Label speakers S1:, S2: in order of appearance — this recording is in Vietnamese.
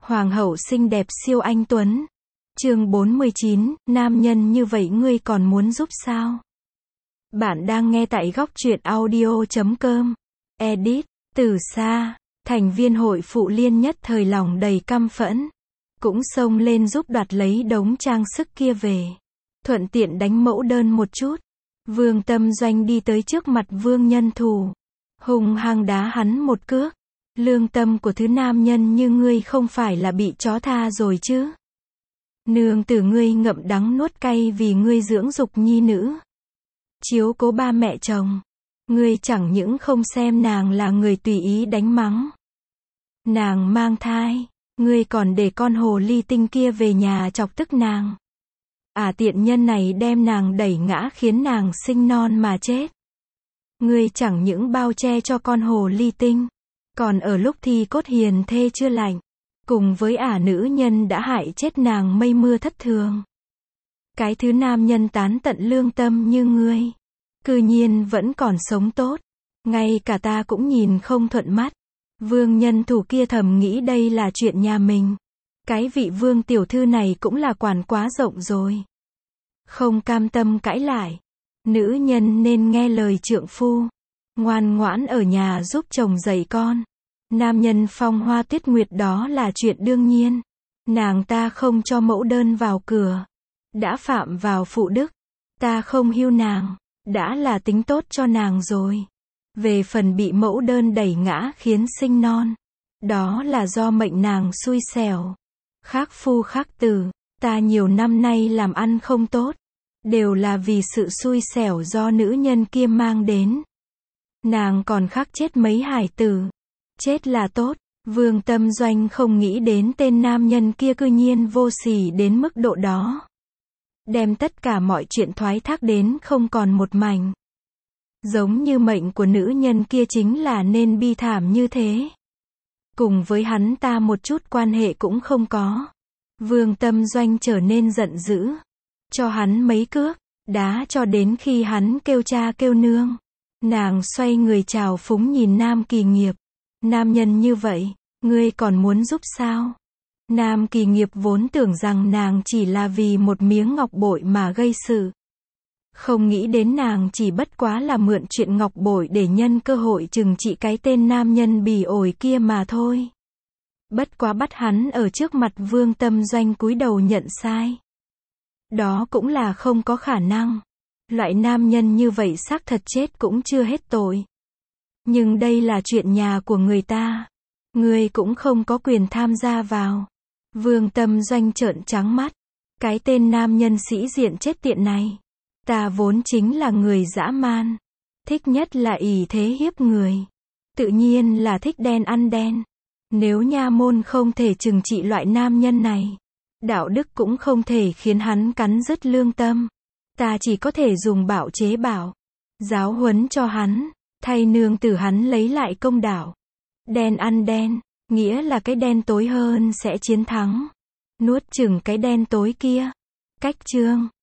S1: Hoàng hậu xinh đẹp siêu anh tuấn. Chương 49, nam nhân như vậy ngươi còn muốn giúp sao? Bạn đang nghe tại góc truyện audio.com. Edit, từ xa, thành viên hội phụ liên nhất thời lòng đầy căm phẫn. Cũng xông lên giúp đoạt lấy đống trang sức kia về. Thuận tiện đánh mẫu đơn một chút. Vương Tâm Doanh đi tới trước mặt Vương Nhân Thù. Hùng hăng đá hắn một cước. Lương tâm của thứ nam nhân như ngươi không phải là bị chó tha rồi chứ? Nương tử ngươi ngậm đắng nuốt cay vì ngươi dưỡng dục nhi nữ. Chiếu cố ba mẹ chồng. Ngươi chẳng những không xem nàng là người tùy ý đánh mắng. Nàng mang thai. Ngươi còn để con hồ ly tinh kia về nhà chọc tức nàng. Tiện nhân này đem nàng đẩy ngã khiến nàng sinh non mà chết. Ngươi chẳng những bao che cho con hồ ly tinh. Còn ở lúc thi cốt hiền thê chưa lành. Cùng với nữ nhân đã hại chết nàng mây mưa thất thường. Cái thứ nam nhân tán tận lương tâm như ngươi. Cư nhiên vẫn còn sống tốt. Ngay cả ta cũng nhìn không thuận mắt. Vương Nhân Thù kia thầm nghĩ đây là chuyện nhà mình. Cái vị vương tiểu thư này cũng là quản quá rộng rồi. Không cam tâm cãi lại. Nữ nhân nên nghe lời trượng phu. Ngoan ngoãn ở nhà giúp chồng dạy con. Nam nhân phong hoa tuyết nguyệt đó là chuyện đương nhiên. Nàng ta không cho mẫu đơn vào cửa. Đã phạm vào phụ đức. Ta không hiu nàng. Đã là tính tốt cho nàng rồi. Về phần bị mẫu đơn đẩy ngã khiến sinh non. Đó là do mệnh nàng xui xẻo. Khác phu khác tử. Ta nhiều năm nay làm ăn không tốt. Đều là vì sự xui xẻo do nữ nhân kia mang đến. Nàng còn khắc chết mấy hải tử. Chết là tốt. Vương Tâm Doanh không nghĩ đến tên nam nhân kia cư nhiên vô sỉ đến mức độ đó. Đem tất cả mọi chuyện thoái thác đến không còn một mảnh. Giống như mệnh của nữ nhân kia chính là nên bi thảm như thế. Cùng với hắn ta một chút quan hệ cũng không có. Vương Tâm Doanh trở nên giận dữ. Cho hắn mấy cước. Đá cho đến khi hắn kêu cha kêu nương. Nàng xoay người chào phúng nhìn Nam Kỳ Nghiệp. Nam nhân như vậy, ngươi còn muốn giúp sao? Nam Kỳ Nghiệp vốn tưởng rằng nàng chỉ là vì một miếng ngọc bội mà gây sự. Không nghĩ đến nàng chỉ bất quá là mượn chuyện ngọc bội để nhân cơ hội trừng trị cái tên nam nhân bỉ ổi kia mà thôi. Bất quá bắt hắn ở trước mặt Vương Tâm Doanh cúi đầu nhận sai. Đó cũng là không có khả năng. Loại nam nhân như vậy xác thật chết cũng chưa hết tội. Nhưng đây là chuyện nhà của người ta. Ngươi cũng không có quyền tham gia vào. Vương Tâm Doanh trợn trắng mắt. Cái tên nam nhân sĩ diện chết tiện này. Ta vốn chính là người dã man. Thích nhất là ỷ thế hiếp người. Tự nhiên là thích đen ăn đen. Nếu nha môn không thể trừng trị loại nam nhân này. Đạo đức cũng không thể khiến hắn cắn rứt lương tâm. Ta chỉ có thể dùng bạo chế bảo. Giáo huấn cho hắn. Thay nương tử hắn lấy lại công đạo. Đen ăn đen. Nghĩa là cái đen tối hơn sẽ chiến thắng. Nuốt chửng cái đen tối kia. Cách chương.